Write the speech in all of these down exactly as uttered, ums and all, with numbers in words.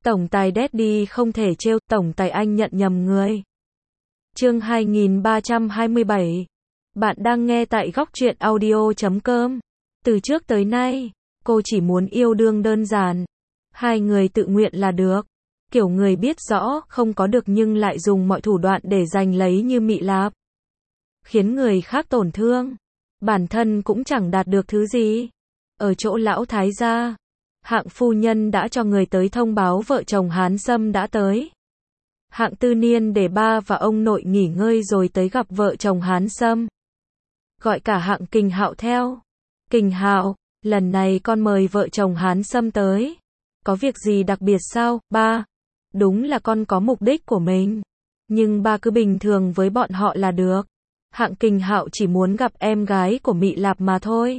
Tổng tài Daddy không thể trêu, tổng tài anh nhận nhầm người. Chương hai nghìn ba trăm hai mươi bảy. Bạn đang nghe tại góc truyện audio chấm com. Từ trước tới nay, cô chỉ muốn yêu đương đơn giản. Hai người tự nguyện là được. Kiểu người biết rõ không có được nhưng lại dùng mọi thủ đoạn để giành lấy như Mị Lạp. Khiến người khác tổn thương. Bản thân cũng chẳng đạt được thứ gì. Ở chỗ lão thái gia, Hạng phu nhân đã cho người tới thông báo vợ chồng Hán Sâm đã tới. Hạng Tư Niên để ba và ông nội nghỉ ngơi rồi tới gặp vợ chồng Hán Sâm. Gọi cả Hạng Kình Hạo theo. Kình Hạo, lần này con mời vợ chồng Hán Sâm tới. Có việc gì đặc biệt sao, ba? Đúng là con có mục đích của mình. Nhưng ba cứ bình thường với bọn họ là được. Hạng Kình Hạo chỉ muốn gặp em gái của Mị Lạp mà thôi.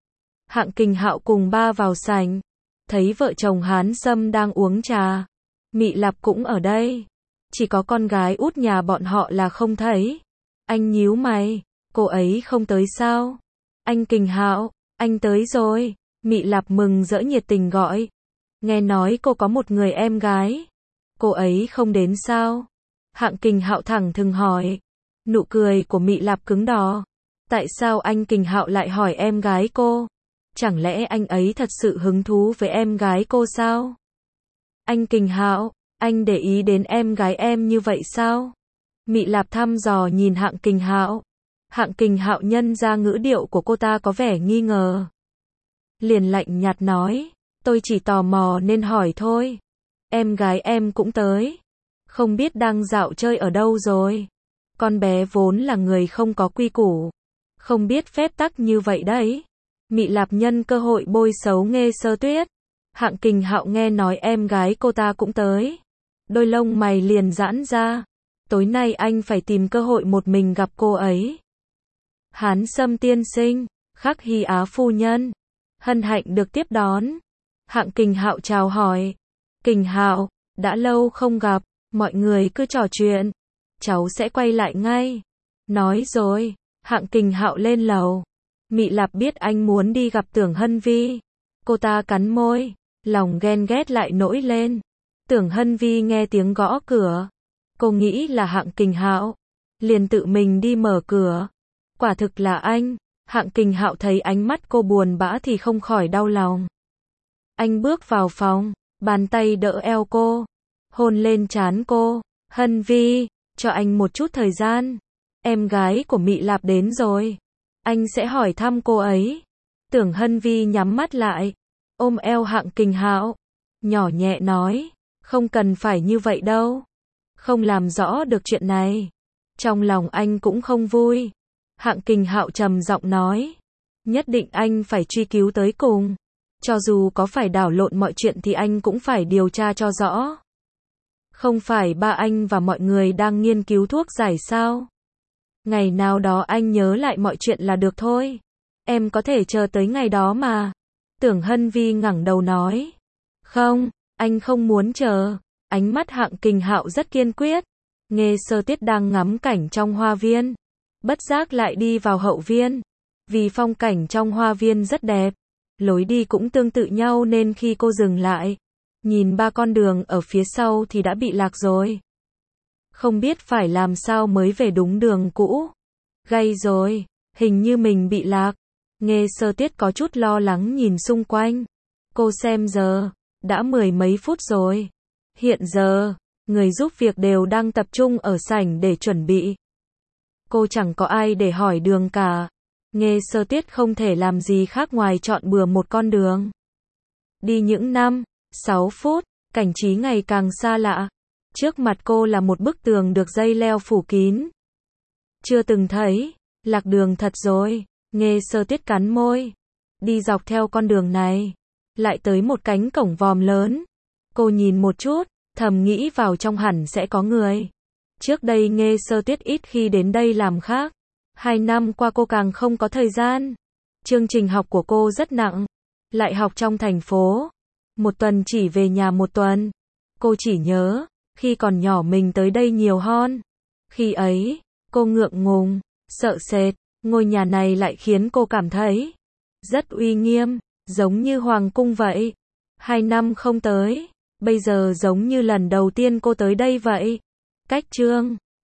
Hạng Kình Hạo cùng ba vào sảnh. Thấy vợ chồng Hán Sâm đang uống trà. Mị Lạp cũng ở đây. Chỉ có con gái út nhà bọn họ là không thấy. Anh nhíu mày. Cô ấy không tới sao? Anh Kình Hạo, anh tới rồi. Mị Lạp mừng rỡ nhiệt tình gọi. Nghe nói cô có một người em gái. Cô ấy không đến sao? Hạng Kình Hạo thẳng thừng hỏi. Nụ cười của Mị Lạp cứng đờ. Tại sao anh Kình Hạo lại hỏi em gái cô? Chẳng lẽ anh ấy thật sự hứng thú với em gái cô sao? Anh Kình Hạo, anh để ý đến em gái em như vậy sao? Mị Lạp thăm dò nhìn Hạng Kình Hạo. Hạng Kình Hạo nhân ra ngữ điệu của cô ta có vẻ nghi ngờ. Liền lạnh nhạt nói, tôi chỉ tò mò nên hỏi thôi. Em gái em cũng tới. Không biết đang dạo chơi ở đâu rồi. Con bé vốn là người không có quy củ. Không biết phép tắc như vậy đấy. Mị Lạp nhân cơ hội bôi xấu Nghê Sơ Tuyết. Hạng Kình Hạo nghe nói em gái cô ta cũng tới. Đôi lông mày liền giãn ra. Tối nay anh phải tìm cơ hội một mình gặp cô ấy. Hán Sâm tiên sinh, Khắc Hy Á phu nhân. Hân hạnh được tiếp đón. Hạng Kình Hạo chào hỏi. Kình Hạo, đã lâu không gặp, mọi người cứ trò chuyện. Cháu sẽ quay lại ngay. Nói rồi, Hạng Kình Hạo lên lầu. Mị Lạp biết anh muốn đi gặp Tưởng Hân Vi. Cô ta cắn môi, lòng ghen ghét lại nổi lên. Tưởng Hân Vi nghe tiếng gõ cửa. Cô nghĩ là Hạng Kình Hạo. Liền tự mình đi mở cửa. Quả thực là anh. Hạng Kình Hạo thấy ánh mắt cô buồn bã thì không khỏi đau lòng. Anh bước vào phòng, bàn tay đỡ eo cô. Hôn lên trán cô. Hân Vi, cho anh một chút thời gian. Em gái của Mị Lạp đến rồi. Anh sẽ hỏi thăm cô ấy. Tưởng Hân Vi nhắm mắt lại. Ôm eo Hạng Kình Hạo. Nhỏ nhẹ nói. Không cần phải như vậy đâu. Không làm rõ được chuyện này. Trong lòng anh cũng không vui. Hạng Kình Hạo trầm giọng nói. Nhất định anh phải truy cứu tới cùng. Cho dù có phải đảo lộn mọi chuyện thì anh cũng phải điều tra cho rõ. Không phải ba anh và mọi người đang nghiên cứu thuốc giải sao? Ngày nào đó anh nhớ lại mọi chuyện là được thôi. Em có thể chờ tới ngày đó mà. Tưởng Hân Vi ngẩng đầu nói. Không, anh không muốn chờ. Ánh mắt Hạng Kình Hạo rất kiên quyết. Nghê Sơ Tuyết đang ngắm cảnh trong hoa viên. Bất giác lại đi vào hậu viên. Vì phong cảnh trong hoa viên rất đẹp. Lối đi cũng tương tự nhau nên khi cô dừng lại. Nhìn ba con đường ở phía sau thì đã bị lạc rồi. Không biết phải làm sao mới về đúng đường cũ. Gay rồi, hình như mình bị lạc. Nghê Sơ Tuyết có chút lo lắng nhìn xung quanh. Cô xem giờ, đã mười mấy phút rồi. Hiện giờ, người giúp việc đều đang tập trung ở sảnh để chuẩn bị. Cô chẳng có ai để hỏi đường cả. Nghê Sơ Tuyết không thể làm gì khác ngoài chọn bừa một con đường. Đi những năm, sáu phút, cảnh trí ngày càng xa lạ. Trước mặt cô là một bức tường được dây leo phủ kín. Chưa từng thấy, lạc đường thật rồi. Nghê Sơ Tuyết cắn môi. Đi dọc theo con đường này. Lại tới một cánh cổng vòm lớn. Cô nhìn một chút, thầm nghĩ vào trong hẳn sẽ có người. Trước đây Nghê Sơ Tuyết ít khi đến đây làm khác. Hai năm qua cô càng không có thời gian. Chương trình học của cô rất nặng. Lại học trong thành phố. Một tuần chỉ về nhà một tuần. Cô chỉ nhớ, khi còn nhỏ mình tới đây nhiều hơn. Khi ấy, cô ngượng ngùng, sợ sệt. Ngôi nhà này lại khiến cô cảm thấy rất uy nghiêm, giống như hoàng cung vậy. Hai năm không tới, Bây giờ giống như lần đầu tiên cô tới đây vậy. Cách Trương